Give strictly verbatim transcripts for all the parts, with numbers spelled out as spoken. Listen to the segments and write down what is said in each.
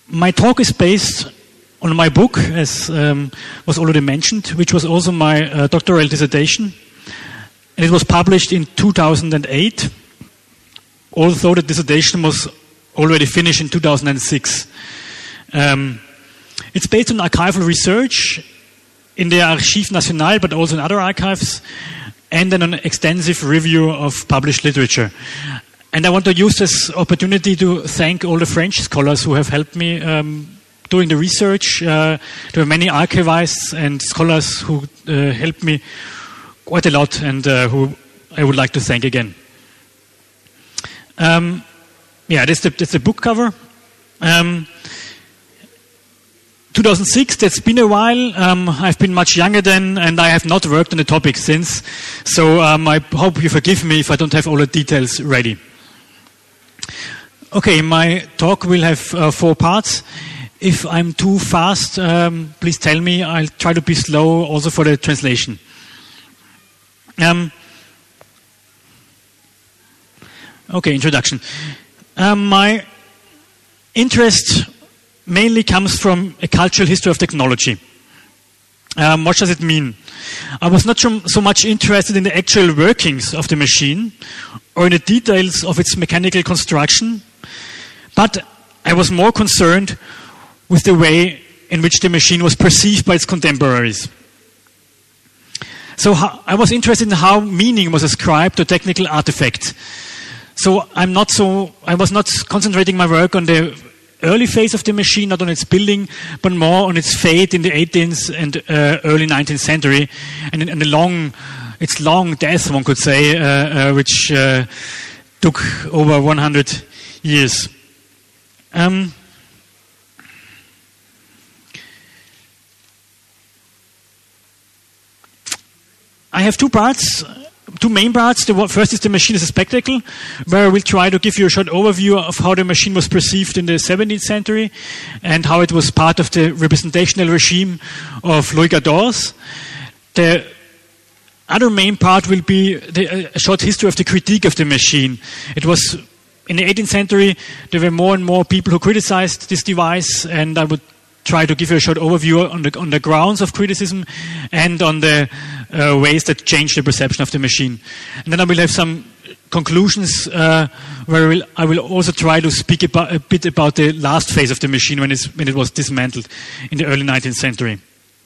my talk is based on my book, as um, was already mentioned, which was also my uh, doctoral dissertation. And it was published in two thousand eight, although the dissertation was already finished in two thousand six. Um, it's based on archival research in the Archives Nationales, but also in other archives, and then an extensive review of published literature. And I want to use this opportunity to thank all the French scholars who have helped me um, doing the research. Uh, there are many archivists and scholars who uh, helped me quite a lot, and uh, who I would like to thank again. Um, yeah, that's the, that's the book cover. Um, two thousand six, that's been a while. Um, I've been much younger then, and I have not worked on the topic since. So um, I hope you forgive me if I don't have all the details ready. Okay, my talk will have uh, four parts. If I'm too fast, um, please tell me. I'll try to be slow also for the translation. Um, okay, introduction. Um, my interest mainly comes from a cultural history of technology. Um, what does it mean? I was not so much interested in the actual workings of the machine or in the details of its mechanical construction, but I was more concerned with the way in which the machine was perceived by its contemporaries. So how, I was interested in how meaning was ascribed to a technical artifact. So I'm not so, I was not concentrating my work on the early phase of the machine, not on its building, but more on its fate in the eighteenth and uh, early nineteenth century, and in, in the long, its long death, one could say, uh, uh, which uh, took over one hundred years. Um, I have two parts, two main parts. The first is the machine as a spectacle, where I will try to give you a short overview of how the machine was perceived in the seventeenth century and how it was part of the representational regime of Louis the fourteenth. The other main part will be the, a short history of the critique of the machine. It was in the eighteenth century, there were more and more people who criticized this device, and I would try to give you a short overview on the on the grounds of criticism and on the uh, ways that changed the perception of the machine. And then I will have some conclusions uh, where I will, I will also try to speak about, a bit about the last phase of the machine when, it's, when it was dismantled in the early nineteenth century.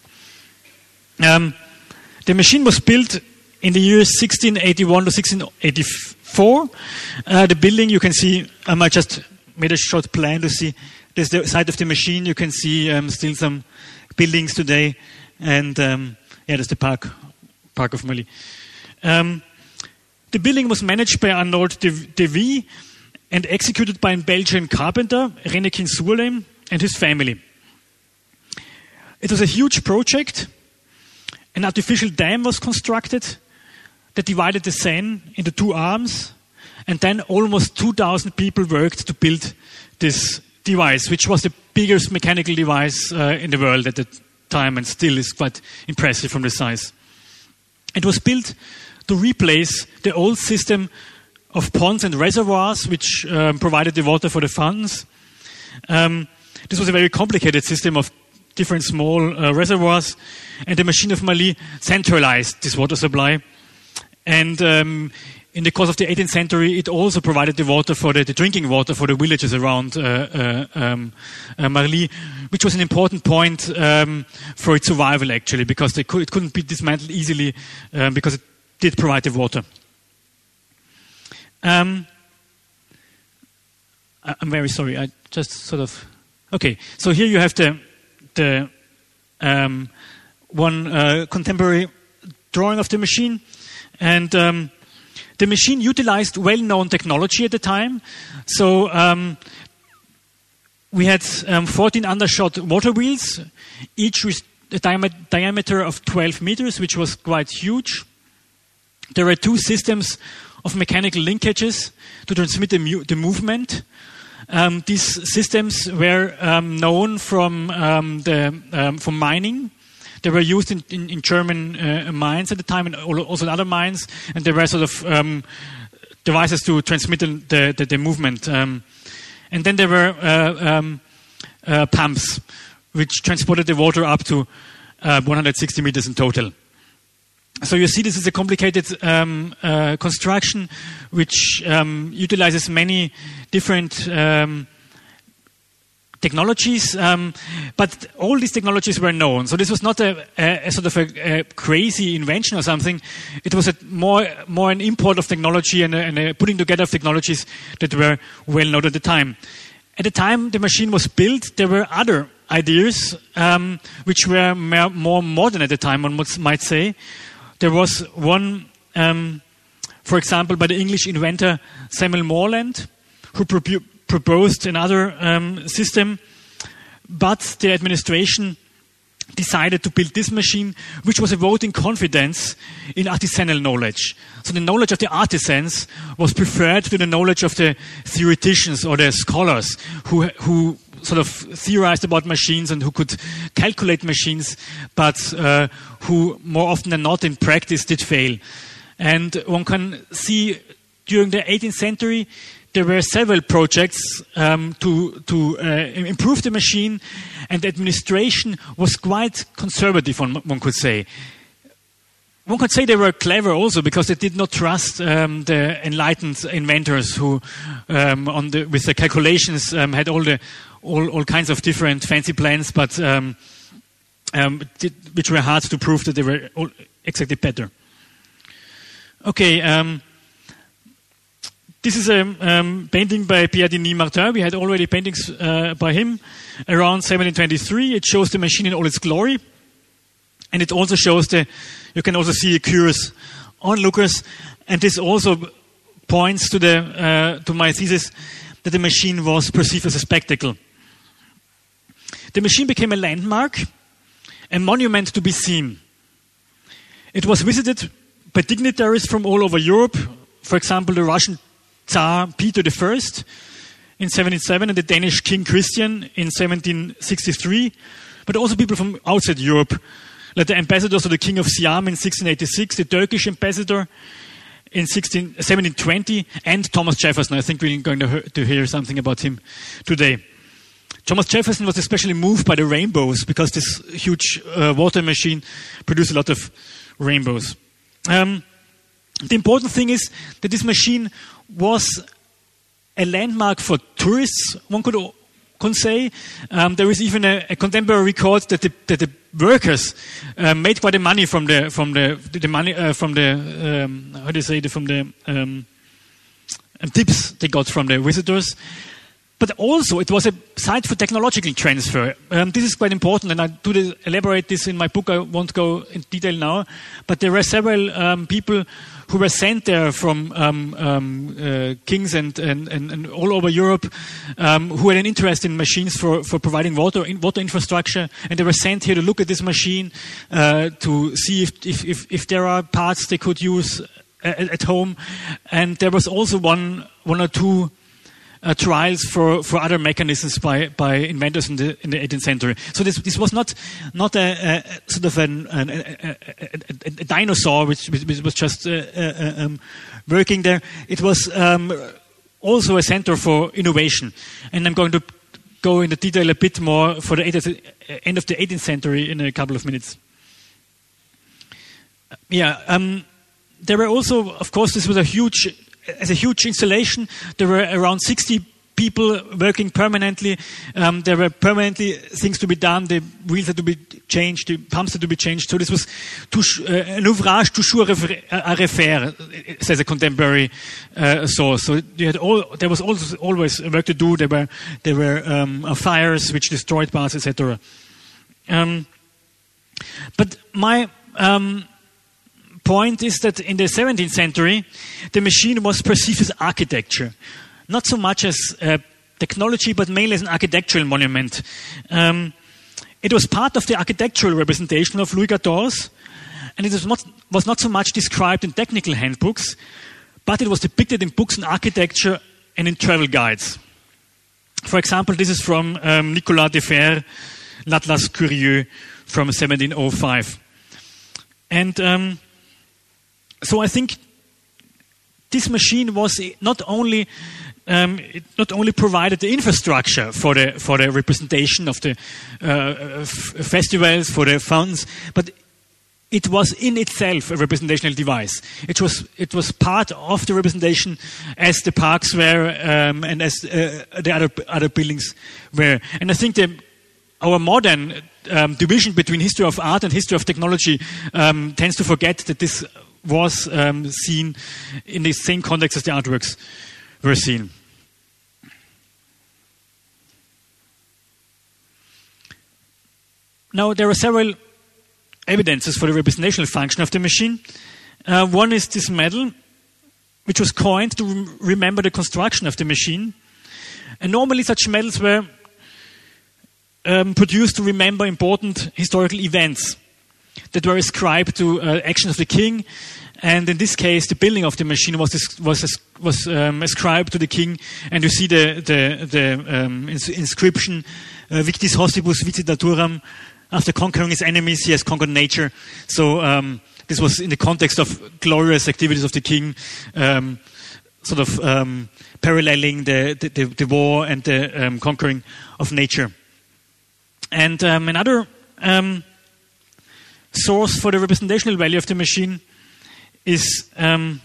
Um, the machine was built in the years sixteen eighty-one to sixteen eighty-four. Uh, the building, you can see, um, I just made a short plan to see. There's the side of the machine. You can see um, still some buildings today, and um, yeah, there's the park, park of Marly. Um, the building was managed by Arnaud de Vie and executed by a Belgian carpenter, Renekin Soerleem, and his family. It was a huge project. An artificial dam was constructed that divided the Seine into two arms, and then almost two thousand people worked to build this device, which was the biggest mechanical device uh, in the world at the time, and still is quite impressive from the size. It was built to replace the old system of ponds and reservoirs, which um, provided the water for the fountains. Um, this was a very complicated system of different small uh, reservoirs, and the machine of Marly centralized this water supply. And um, in the course of the eighteenth century, it also provided the water for the, the drinking water for the villages around uh, uh, um, uh, Marly, which was an important point um, for its survival, actually, because they could, it couldn't be dismantled easily um, because it did provide the water. Um, I'm very sorry. I just sort of okay. So here you have the the um, one uh, contemporary drawing of the machine, and um, the machine utilized well-known technology at the time. So um, we had um, fourteen undershot water wheels, each with a diam- diameter of twelve meters, which was quite huge. There were two systems of mechanical linkages to transmit the, mu- the movement. Um, these systems were um, known from um, the um, from mining. They were used in, in, in German uh, mines at the time, and also in other mines. And they were sort of um, devices to transmit the the, the movement. Um, and then there were uh, um, uh, pumps, which transported the water up to uh, one hundred sixty meters in total. So you see, this is a complicated um, uh, construction which um, utilizes many different um, technologies, um, but all these technologies were known. So this was not a, a, a sort of a, a crazy invention or something. It was a more more an import of technology and a, and a putting together of technologies that were well known at the time. At the time the machine was built, there were other ideas um, which were more, more modern at the time, one might say. There was one, um, for example, by the English inventor Samuel Morland, who pro- proposed another um, system, but the administration decided to build this machine, which was a voting confidence in artisanal knowledge. So the knowledge of the artisans was preferred to the knowledge of the theoreticians or the scholars who who sort of theorized about machines and who could calculate machines, but uh, who more often than not in practice did fail. And one can see during the eighteenth century there were several projects um, to to uh, improve the machine, and the administration was quite conservative, one, one could say. One could say they were clever also because they did not trust um, the enlightened inventors who, um, on the, with the calculations, um, had all the all, all kinds of different fancy plans, but um, um, did, which were hard to prove that they were all exactly better. Okay. Um, This is a um, painting by Pierre Denis Martin. We had already paintings uh, by him around seventeen twenty-three. It shows the machine in all its glory. And it also shows the, you can also see curious onlookers. And this also points to the uh, to my thesis that the machine was perceived as a spectacle. The machine became a landmark, a monument to be seen. It was visited by dignitaries from all over Europe. For example, the Russian Tsar Peter the First in seventeen seven and the Danish King Christian in seventeen sixty-three, but also people from outside Europe, like the ambassadors of the King of Siam in sixteen eighty-six, the Turkish ambassador in seventeen twenty, and Thomas Jefferson. I think we're going to, hear, to hear something about him today. Thomas Jefferson was especially moved by the rainbows because this huge uh, water machine produced a lot of rainbows. Um, the important thing is that this machine was a landmark for tourists, one could, could say. Um, there is even a, a contemporary record that the, that the workers uh, made quite a money from the from the the money uh, from the um, how do you say the, from the um, tips they got from the visitors. But also, it was a site for technological transfer. Um, this is quite important, and I do elaborate this in my book. I won't go in detail now. But there were several um, people who were sent there from um, um, uh, kings and, and, and, and all over Europe um, who had an interest in machines for, for providing water in, water infrastructure. And they were sent here to look at this machine, uh, to see if, if, if, if there are parts they could use at, at home. And there was also one, one or two Uh, trials for, for other mechanisms by, by inventors in the in the eighteenth century. So this this was not not a, a sort of an, an, a, a, a, a dinosaur which, which was just uh, uh, um, working there. It was um, also a center for innovation. And I'm going to go into detail a bit more for the end of the eighteenth century in a couple of minutes. Yeah, um, there were also, of course, this was a huge. As a huge installation, there were around sixty people working permanently. Um, there were permanently things to be done. The wheels had to be changed. The pumps had to be changed. So this was touche, uh, an ouvrage toujours à refaire, says a contemporary uh, source. So you had all, there was also always work to do. There were there were um, fires which destroyed parts, et cetera. Um, but my um, point is that in the seventeenth century, the machine was perceived as architecture, not so much as uh, technology, but mainly as an architectural monument. Um, it was part of the architectural representation of Louis the fourteenth, and it was not, was not so much described in technical handbooks, but it was depicted in books on architecture and in travel guides. For example, this is from um, Nicolas Defers, L'Atlas Curieux from seventeen oh five. And um, so I think this machine was not only um, it not only provided the infrastructure for the for the representation of the uh, f- festivals, for the fountains, but it was in itself a representational device. It was it was part of the representation as the parks were um, and as uh, the other other buildings were. And I think the our modern um, division between history of art and history of technology um, tends to forget that this was um, seen in the same context as the artworks were seen. Now, there are several evidences for the representational function of the machine. Uh, one is this medal, which was coined to rem- remember the construction of the machine. And normally such medals were um, produced to remember important historical events that were ascribed to uh, actions of the king. And in this case, the building of the machine was was was um, ascribed to the king. And you see the the, the um, ins- inscription, uh, Victis Hossibus Vicit Naturam. After conquering his enemies, he has conquered nature. So um, this was in the context of glorious activities of the king, um, sort of um, paralleling the, the, the war and the um, conquering of nature. And um, another um, source for the representational value of the machine is um,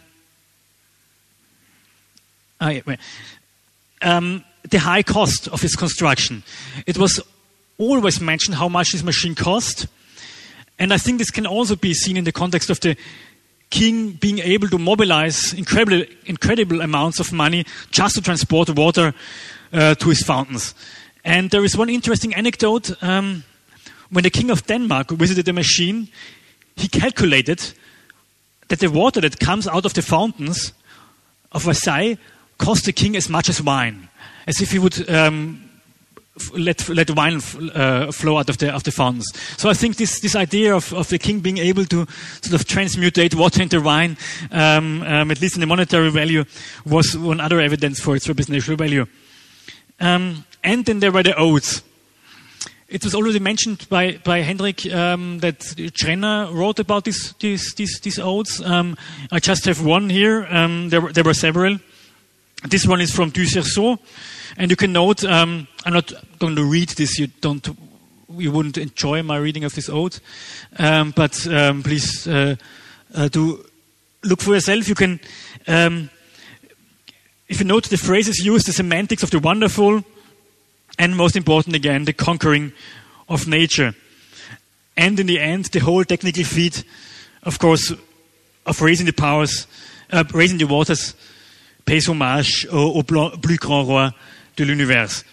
ah, yeah, wait. um, the high cost of its construction. It was always mentioned how much this machine cost. And I think this can also be seen in the context of the king being able to mobilize incredible, incredible amounts of money just to transport water uh, to his fountains. And there is one interesting anecdote. Um, when the king of Denmark visited the machine, he calculated that the water that comes out of the fountains of Versailles cost the king as much as wine, as if he would um, let let wine uh, flow out of the of the fountains. So I think this this idea of, of the king being able to sort of transmutate water into wine, um, um, at least in the monetary value, was one other evidence for its representational value. Um, and then there were the odes. It was already mentioned by by Hendrik um, that Trenner wrote about these these these, these odes. Um, I just have one here. Um, there were, there were several. This one is from Du Cerceau. And you can note, um, I'm not going to read this. You don't, you wouldn't enjoy my reading of this ode. Um, but um, please uh, uh, do look for yourself. You can, um, if you note the phrases used, the semantics of the wonderful, and most important again, the conquering of nature. And in the end, the whole technical feat, of course, of raising the powers, uh, raising the waters, pays hommage au, au plus grand roi de l'univers.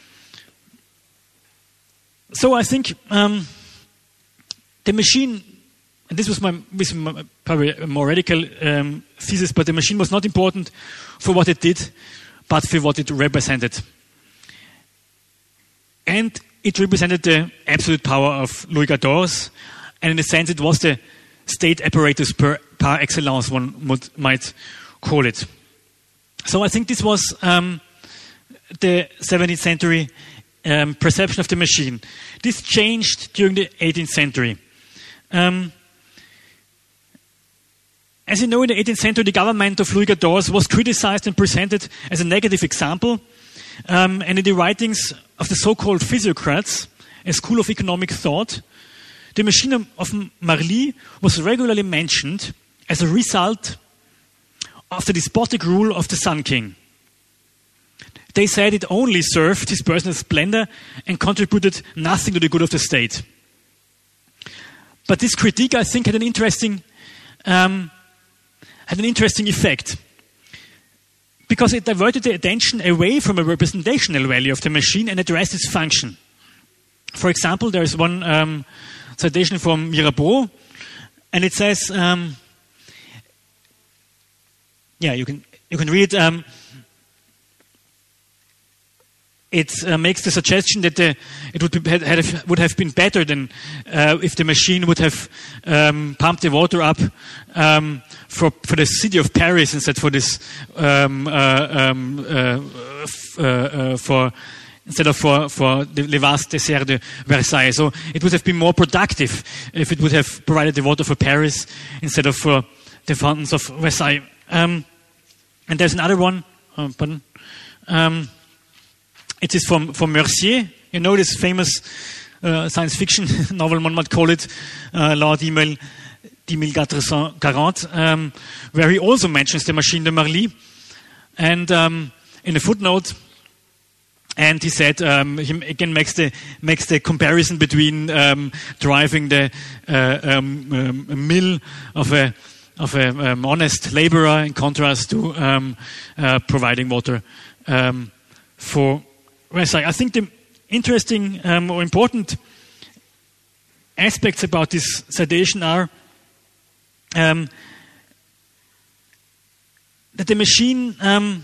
So I think um, the machine, and this was my, this was my probably a more radical um, thesis, but the machine was not important for what it did, but for what it represented. And it represented the absolute power of Louis fourteen, and in a sense it was the state apparatus per, par excellence, one would, might call it. So I think this was um, the seventeenth century um, perception of the machine. This changed during the eighteenth century. Um, as you know, in the eighteenth century, the government of Louis fourteen was criticized and presented as a negative example. Um, and in the writings of the so-called physiocrats, a school of economic thought, the machine of Marly was regularly mentioned as a result of the despotic rule of the Sun King. They said it only served his personal splendor and contributed nothing to the good of the state. But this critique, I think, had an interesting, um, had an interesting effect, because it diverted the attention away from a representational value of the machine and addressed its function. For example, there is one um, citation from Mirabeau, and it says, um, yeah, you can you can read. Um, it uh, makes the suggestion that the, it would be, had, had, would have been better than uh, if the machine would have um, pumped the water up um, for for the city of Paris instead for this um, uh, um, uh, f- uh, uh, for instead of for for the Les Vastes Desserts de Versailles. So it would have been more productive if it would have provided the water for Paris instead of for the fountains of Versailles. Um, and there's another one. Oh, pardon. Um, it is from, from Mercier. You know this famous uh, science fiction novel, one might call it, uh, La dix mille quatre cent quarante, um, where he also mentions the machine de Marly. And um, in a footnote, and he said, um, he again makes the makes the comparison between um, driving the uh, um, um, mill of a of a um, honest laborer in contrast to um, uh, providing water um, for. Well, I think the interesting um, or important aspects about this citation are um, that the machine um,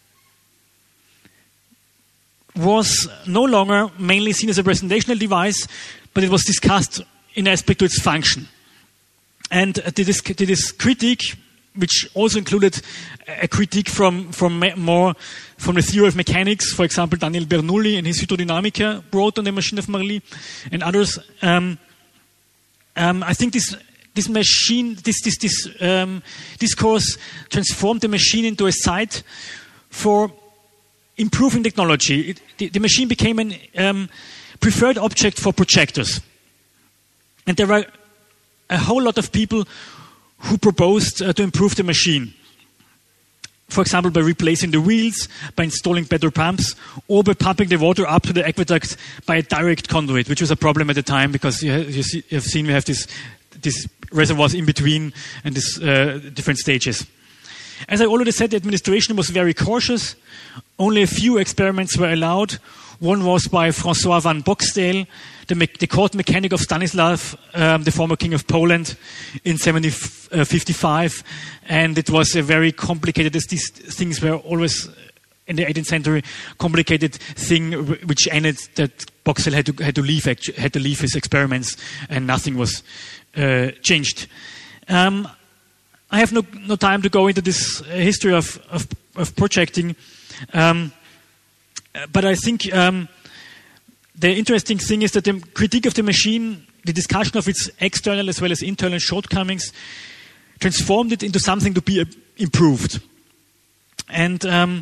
was no longer mainly seen as a representational device, but it was discussed in aspect to its function. And to this, to this critique, which also included a critique from, from more from the theory of mechanics, for example, Daniel Bernoulli in his Hydrodynamica wrote on the machine of Marly, and others. Um, um, I think this this machine, this this this um, discourse transformed the machine into a site for improving technology. It, the, the machine became an um, preferred object for projectors. And there were a whole lot of people who proposed uh, to improve the machine. For example, by replacing the wheels, by installing better pumps, or by pumping the water up to the aqueduct by a direct conduit, which was a problem at the time because you, you, see, you have seen we have this, this reservoirs in between and these uh, different stages. As I already said, the administration was very cautious. Only a few experiments were allowed. One was by François van Boxtel, the, me- the court mechanic of Stanislav, um, the former king of Poland, in seventeen fifty-five. And it was a very complicated, these things were always, in the eighteenth century, complicated thing which ended that Boxtel had to, had to leave, actually, had to leave his experiments and nothing was uh, changed. Um, I have no, no time to go into this history of, of, of projecting, um, but I think um, the interesting thing is that the critique of the machine, the discussion of its external as well as internal shortcomings, transformed it into something to be uh, improved. And um,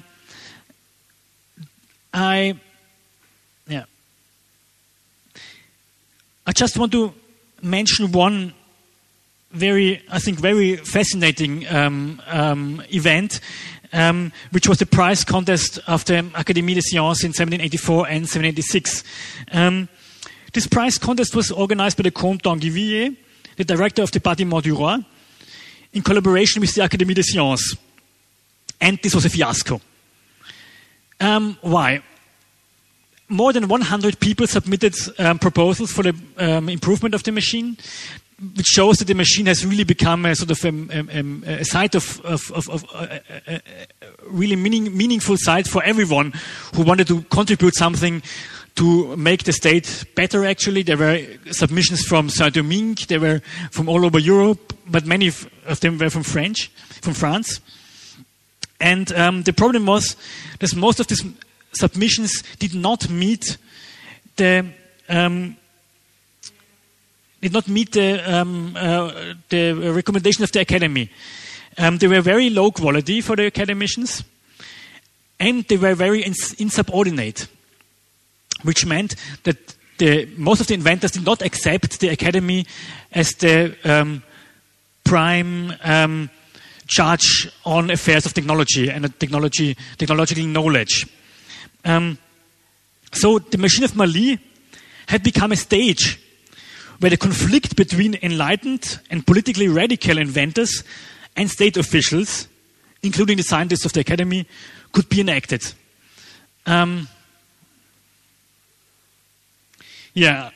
I, yeah, I just want to mention one very, I think, very fascinating um, um, event, um, which was the prize contest of the Académie des Sciences in seventeen eighty-four and seventeen eighty-six. Um, this prize contest was organized by the Comte d'Anguillier, the director of the Bâtiment du Roi, in collaboration with the Académie des Sciences. And this was a fiasco. Um, why? More than one hundred people submitted um, proposals for the um, improvement of the machine, which shows that the machine has really become a sort of a, a, a site of, of, of, of a, a, a really meaning, meaningful site for everyone who wanted to contribute something to make the state better. Actually, there were submissions from Saint-Domingue, they were from all over Europe, but many of them were from French, from France. And um, the problem was that most of these submissions did not meet the um, did not meet the um, uh, the recommendation of the Academy. Um, they were very low quality for the academicians, and they were very ins- insubordinate, which meant that the most of the inventors did not accept the Academy as the um, prime um, judge on affairs of technology and technology technological knowledge. Um, so the machine of Marly had become a stage where the conflict between enlightened and politically radical inventors and state officials, including the scientists of the Academy, could be enacted. Um, yeah.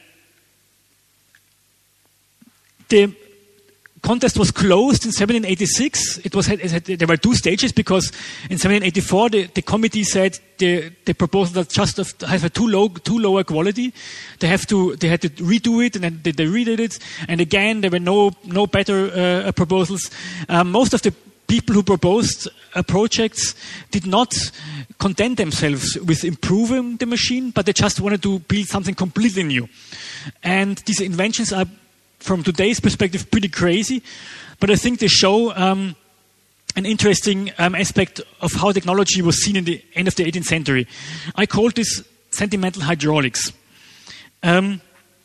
The contest was closed in seventeen eighty-six. It was it had, there were two stages because in seventeen eighty-four the, the committee said the the proposal that just of, has a too low too lower quality. They have to they had to redo it and then they, they redid it, and again there were no no better uh, proposals. Um, most of the people who proposed uh, projects did not content themselves with improving the machine, but they just wanted to build something completely new. And these inventions are, from today's perspective, pretty crazy, but I think they show um, an interesting um, aspect of how technology was seen in the end of the eighteenth century. I called this sentimental hydraulics. Um,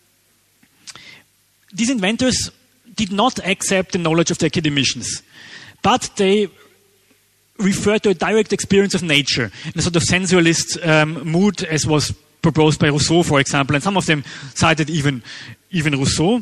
these inventors did not accept the knowledge of the academicians, but they referred to a direct experience of nature in a sort of sensualist um, mood, as was proposed by Rousseau, for example, and some of them cited even, even Rousseau.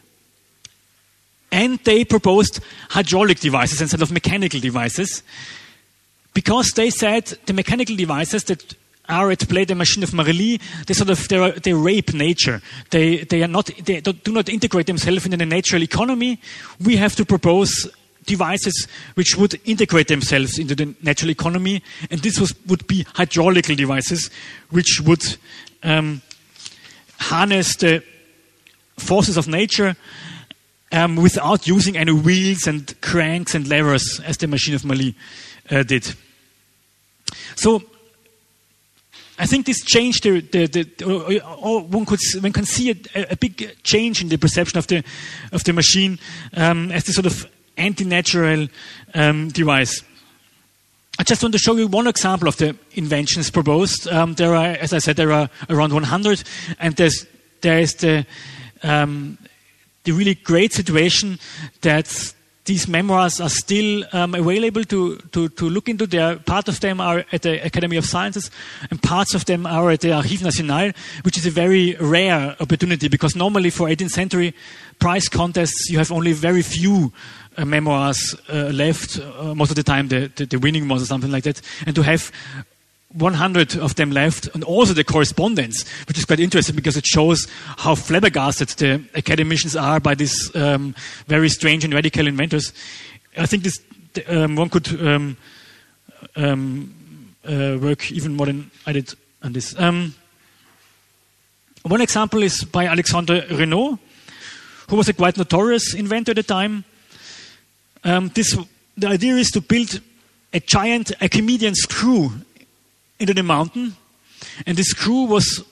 And they proposed hydraulic devices instead of mechanical devices, because they said the mechanical devices that are at play, the machine of Marly, they sort of they, are, they rape nature. They they are not they do not integrate themselves into the natural economy. We have to propose devices which would integrate themselves into the natural economy, and this was, would be hydraulical devices, which would um, harness the forces of nature um, without using any wheels and cranks and levers, as the machine of Marly uh, did. So I think this changed the, the, the or, or one could one can see a, a big change in the perception of the of the machine um, as the sort of anti-natural um, device. I just want to show you one example of the inventions proposed. Um, there are, as I said, there are around one hundred, and there's there is the um, the really great situation that these memoirs are still um, available to, to, to look into. There, part of them are at the Academy of Sciences, and parts of them are at the Archives Nationales, which is a very rare opportunity, because normally for eighteenth century prize contests you have only very few uh, memoirs uh, left. Uh, most of the time the, the, the winning ones or something like that. And to have one hundred of them left, and also the correspondence, which is quite interesting because it shows how flabbergasted the academicians are by these um, very strange and radical inventors. I think this um, one could um, um, uh, work even more than I did on this. Um, one example is by Alexandre Renault, who was a quite notorious inventor at the time. Um, this, the idea is to build a giant Archimedean screw into the mountain, and the screw was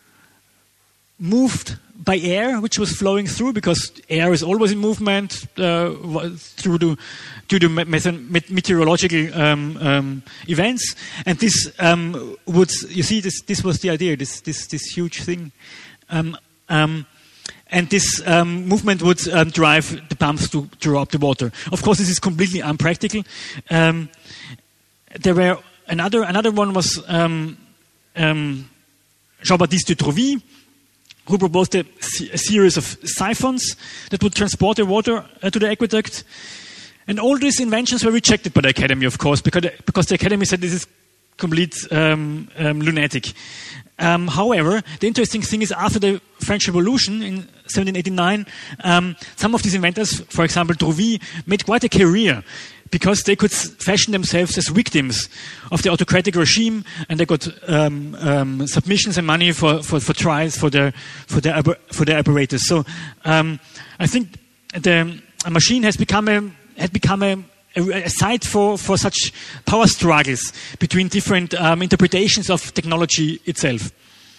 moved by air, which was flowing through, because air is always in movement uh, through the due to meteorological um, um, events. And this um, would, you see, this this was the idea. This this this huge thing, um, um, and this um, movement would um, drive the pumps to draw up the water. Of course, this is completely unpractical. Um, there were Another another one was um, um, Jean-Baptiste de Trovy, who proposed a, a series of siphons that would transport the water uh, to the aqueduct. And all these inventions were rejected by the Academy, of course, because the, because the Academy said this is complete um, um, lunatic. Um, however, the interesting thing is, after the French Revolution in seventeen eighty-nine, um, some of these inventors, for example Trovy, made quite a career, because they could fashion themselves as victims of the autocratic regime, and they got um, um, submissions and money for, for, for trials for their for their for their apparatus. So um, I think the a machine has become a had become a, a, a site for, for such power struggles between different um, interpretations of technology itself.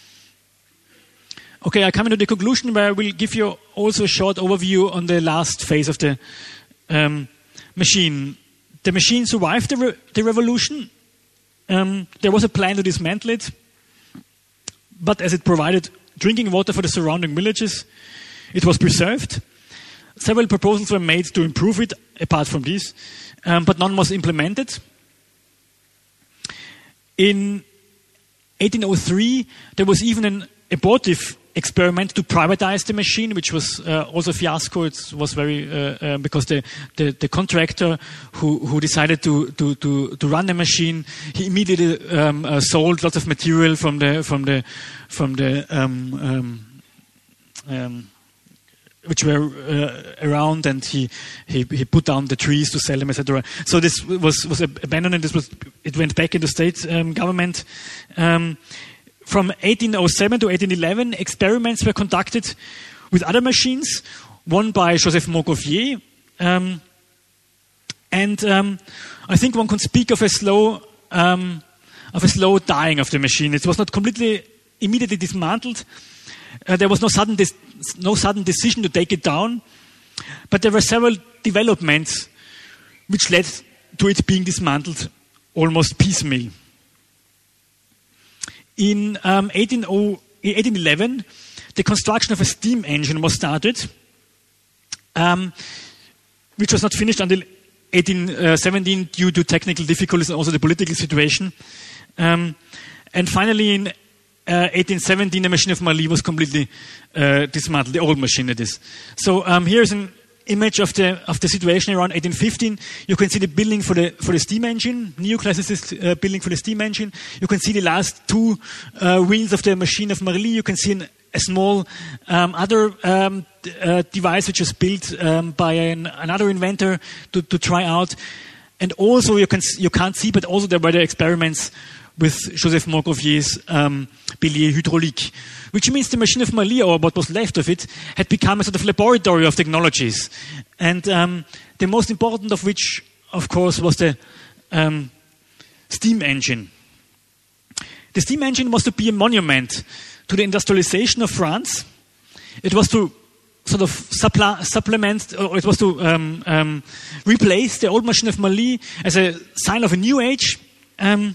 Okay, I come into the conclusion, where I will give you also a short overview on the last phase of the um, machine. The machine survived the, re the revolution. Um, there was a plan to dismantle it, but as it provided drinking water for the surrounding villages, it was preserved. Several proposals were made to improve it, apart from these, um, but none was implemented. In eighteen oh three, there was even an abortive experiment to privatize the machine, which was uh, also a fiasco. It was very uh, uh, because the, the, the contractor who, who decided to, to, to, to run the machine, he immediately um, uh, sold lots of material from the from the from the um, um, um, which were uh, around, and he, he he put down the trees to sell them, et cetera. So this was was abandoned, and this was it went back into state um, government. Um, From eighteen oh seven to eighteen eleven, experiments were conducted with other machines, one by Joseph Montgolfier. Um, and um, I think one can speak of a slow um, of a slow dying of the machine. It was not completely immediately dismantled. Uh, there was no sudden no sudden decision to take it down, but there were several developments which led to it being dismantled almost piecemeal. In um, eighteen eleven, the construction of a steam engine was started, um, which was not finished until eighteen seventeen due to technical difficulties and also the political situation. Um, and finally, in uh, eighteen seventeen, the machine of Marly was completely uh, dismantled, the old machine it is. So um, here's an image of the of the situation around eighteen fifteen. You can see the building for the for the steam engine, neoclassicist uh, building for the steam engine. You can see the last two uh, wheels of the machine of Marly. You can see an, a small um, other um, uh, device which was built um, by an, another inventor to, to try out. And also you can you can't see, but also there were the experiments with Joseph Montgolfier's um, Bélier Hydraulique, which means the machine of Marly, or what was left of it, had become a sort of laboratory of technologies. And um, the most important of which, of course, was the um, steam engine. The steam engine was to be a monument to the industrialization of France. It was to sort of suppl- supplement, or it was to um, um, replace the old machine of Marly as a sign of a new age. Um,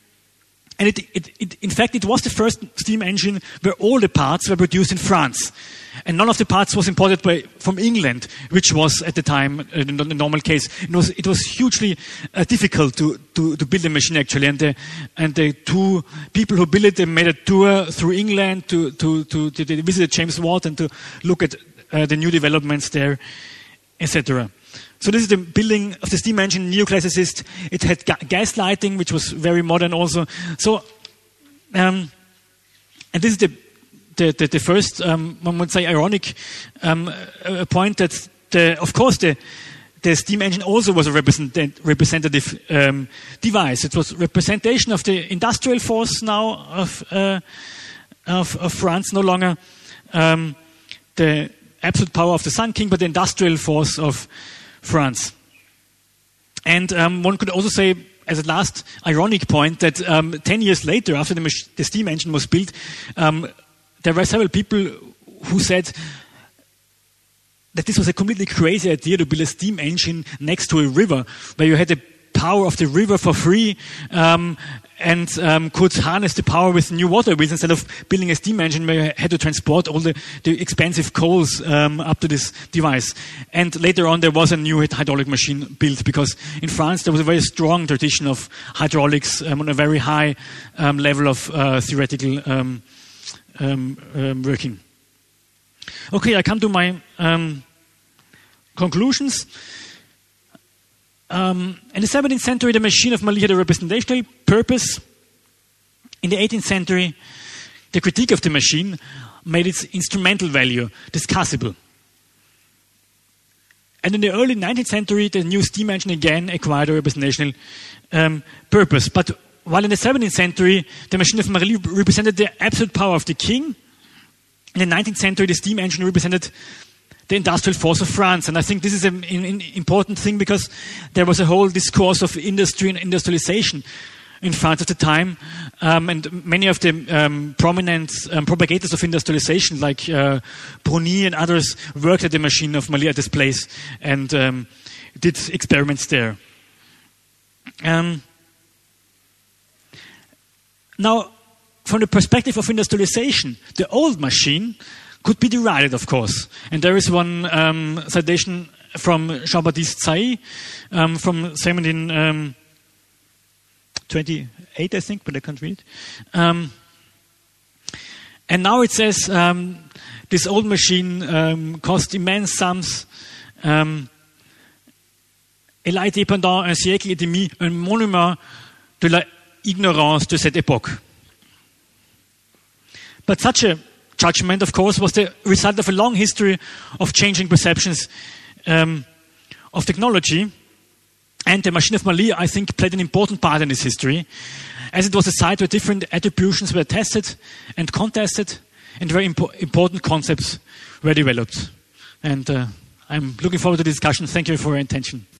And it, it, it, in fact, it was the first steam engine where all the parts were produced in France. And none of the parts was imported by, from England, which was at the time uh, the, the normal case. It was, it was hugely uh, difficult to, to, to build a machine, actually. And the, and the two people who built it, they made a tour through England to, to, to, to, to visit James Watt and to look at uh, the new developments there, et cetera. So this is the building of the steam engine, neoclassicist. It had ga- gas lighting, which was very modern also. So, um, and this is the the, the, the first, um, one would say, ironic um, uh, point that, the, of course, the the steam engine also was a represent- representative um, device. It was representation of the industrial force now of uh, of, of France, no longer um, the absolute power of the Sun King, but the industrial force of France. And um, one could also say, as a last ironic point, that um, ten years later, after the, mach- the steam engine was built, um, there were several people who said that this was a completely crazy idea to build a steam engine next to a river, where you had the power of the river for free um, and um, could harness the power with new water wheels instead of building a steam engine where you had to transport all the, the expensive coals um, up to this device. And later on there was a new hydraulic machine built, because in France there was a very strong tradition of hydraulics um, on a very high um, level of uh, theoretical um, um, um, working. Okay, I come to my um, conclusions. Um, in the seventeenth century, the machine of Marly had a representational purpose. In the eighteenth century, the critique of the machine made its instrumental value discussable. And in the early nineteenth century, the new steam engine again acquired a representational um, purpose. But while in the seventeenth century, the machine of Marly represented the absolute power of the king, in the nineteenth century, the steam engine represented the industrial force of France. And I think this is an, an, an important thing, because there was a whole discourse of industry and industrialization in France at the time. Um, and many of the um, prominent um, propagators of industrialization, like uh, Bruni and others, worked at the machine of Marly at this place and um, did experiments there. Um, now, from the perspective of industrialization, the old machine could be derided, of course. And there is one um, citation from Jean-Baptiste Say um, from seventeen twenty-eight, I think, but I can't read. Um, and now it says um, this old machine um, cost immense sums. Um, Elle a été pendant un siècle et demi un monument de la ignorance de cette époque. But such a judgment, of course, was the result of a long history of changing perceptions um, of technology. And the machine of Marly, I think, played an important part in this history, as it was a site where different attributions were tested and contested, and very impo- important concepts were developed. And uh, I'm looking forward to the discussion. Thank you for your attention.